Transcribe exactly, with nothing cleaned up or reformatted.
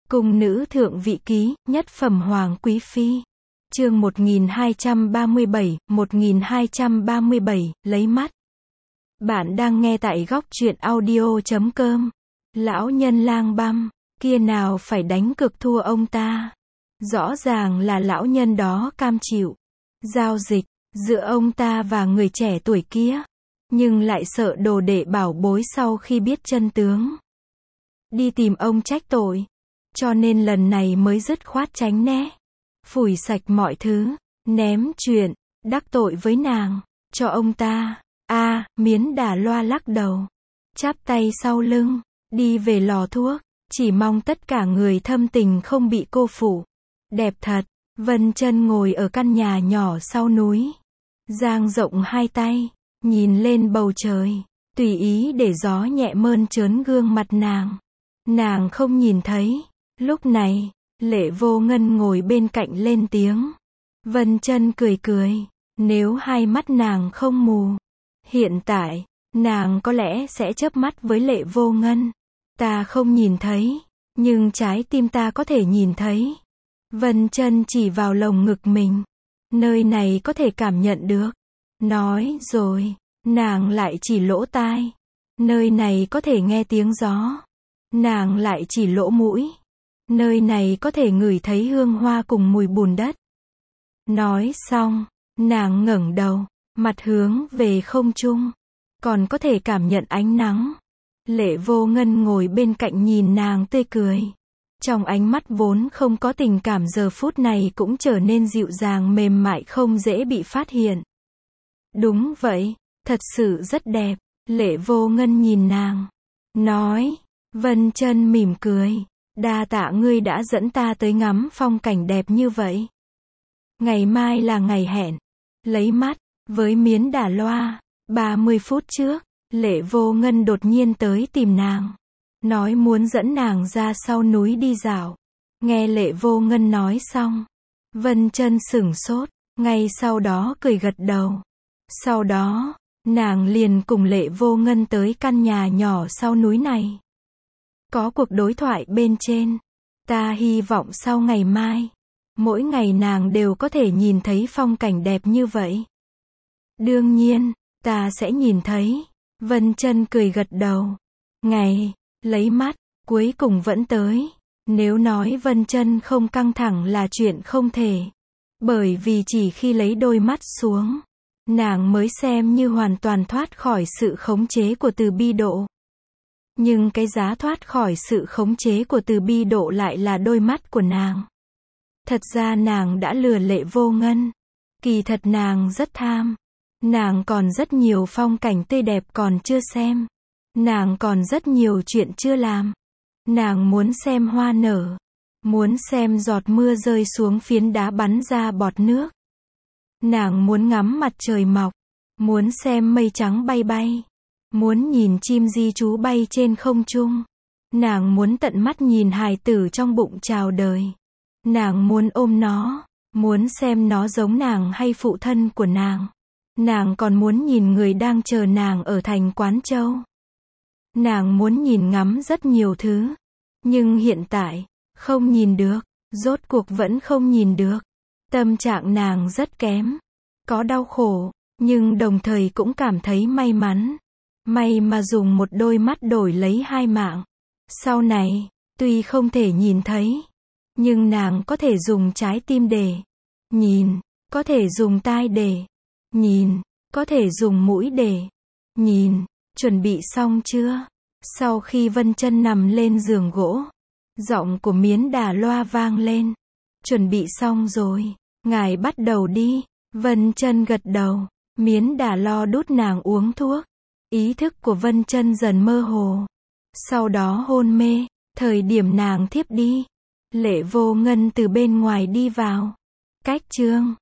Cung nữ thượng vị ký, nhất phẩm hoàng quý phi. Chương một nghìn hai trăm ba mươi bảy, một nghìn hai trăm ba mươi bảy, lấy mắt. Bạn đang nghe tại góc truyện audio chấm com. Lão nhân lang băm, kia nào phải đánh cược thua ông ta. Rõ ràng là lão nhân đó cam chịu giao dịch giữa ông ta và người trẻ tuổi kia, nhưng lại sợ đồ đệ bảo bối sau khi biết chân tướng đi tìm ông trách tội, cho nên lần này mới dứt khoát tránh né, phủi sạch mọi thứ, ném chuyện đắc tội với nàng cho ông ta. A, Miến Đà Loa lắc đầu, chắp tay sau lưng, đi về lò thuốc, chỉ mong tất cả người thâm tình không bị cô phụ. Đẹp thật. Vân Chân ngồi ở căn nhà nhỏ sau núi, dang rộng hai tay, nhìn lên bầu trời, tùy ý để gió nhẹ mơn trớn gương mặt nàng. Nàng không nhìn thấy. Lúc này, Lệ Vô Ngân ngồi bên cạnh lên tiếng. Vân Chân cười cười, nếu hai mắt nàng không mù, hiện tại, nàng có lẽ sẽ chớp mắt với Lệ Vô Ngân. Ta không nhìn thấy, nhưng trái tim ta có thể nhìn thấy. Vân Chân chỉ vào lồng ngực mình. Nơi này có thể cảm nhận được. Nói rồi, nàng lại chỉ lỗ tai. Nơi này có thể nghe tiếng gió. Nàng lại chỉ lỗ mũi. Nơi này có thể ngửi thấy hương hoa cùng mùi bùn đất. Nói xong, nàng ngẩng đầu, mặt hướng về không trung. Còn có thể cảm nhận ánh nắng. Lệ Vô Ngân ngồi bên cạnh nhìn nàng tươi cười. Trong ánh mắt vốn không có tình cảm giờ phút này cũng trở nên dịu dàng mềm mại không dễ bị phát hiện. Đúng vậy, thật sự rất đẹp. Lệ Vô Ngân nhìn nàng, nói. Vân Chân mỉm cười, đa tạ ngươi đã dẫn ta tới ngắm phong cảnh đẹp như vậy. Ngày mai là ngày hẹn, lấy mắt, với Miến Đà Loa. ba mươi phút trước, Lệ Vô Ngân đột nhiên tới tìm nàng. Nói muốn dẫn nàng ra sau núi đi dạo. Nghe Lệ Vô Ngân nói xong, Vân Chân sửng sốt, ngay sau đó cười gật đầu. Sau đó, nàng liền cùng Lệ Vô Ngân tới căn nhà nhỏ sau núi này. Có cuộc đối thoại bên trên. Ta hy vọng sau ngày mai, mỗi ngày nàng đều có thể nhìn thấy phong cảnh đẹp như vậy. Đương nhiên, ta sẽ nhìn thấy. Vân Chân cười gật đầu. Ngày lấy mắt, cuối cùng vẫn tới. Nếu nói Vân Chân không căng thẳng là chuyện không thể. Bởi vì chỉ khi lấy đôi mắt xuống, nàng mới xem như hoàn toàn thoát khỏi sự khống chế của Từ Bi Độ. Nhưng cái giá thoát khỏi sự khống chế của Từ Bi Độ lại là đôi mắt của nàng. Thật ra nàng đã lừa Lệ Vô Ngân. Kỳ thật nàng rất tham. Nàng còn rất nhiều phong cảnh tươi đẹp còn chưa xem. Nàng còn rất nhiều chuyện chưa làm. Nàng muốn xem hoa nở. Muốn xem giọt mưa rơi xuống phiến đá bắn ra bọt nước. Nàng muốn ngắm mặt trời mọc. Muốn xem mây trắng bay bay. Muốn nhìn chim di trú bay trên không trung. Nàng muốn tận mắt nhìn hài tử trong bụng chào đời. Nàng muốn ôm nó. Muốn xem nó giống nàng hay phụ thân của nàng. Nàng còn muốn nhìn người đang chờ nàng ở thành Quán Châu. Nàng muốn nhìn ngắm rất nhiều thứ. Nhưng hiện tại, không nhìn được. Rốt cuộc vẫn không nhìn được. Tâm trạng nàng rất kém. Có đau khổ, nhưng đồng thời cũng cảm thấy may mắn. May mà dùng một đôi mắt đổi lấy hai mạng. Sau này, tuy không thể nhìn thấy, nhưng nàng có thể dùng trái tim để nhìn, có thể dùng tai để nhìn, có thể dùng mũi để nhìn. Chuẩn bị xong chưa? Sau khi Vân Chân nằm lên giường gỗ, giọng của Miến Đà Loa vang lên. Chuẩn bị xong rồi, ngài bắt đầu đi. Vân Chân gật đầu. Miến Đà Lo đút nàng uống thuốc. Ý thức của Vân Chân dần mơ hồ. Sau đó hôn mê. Thời điểm nàng thiếp đi, Lệ Vô Ngân từ bên ngoài đi vào. Cách chương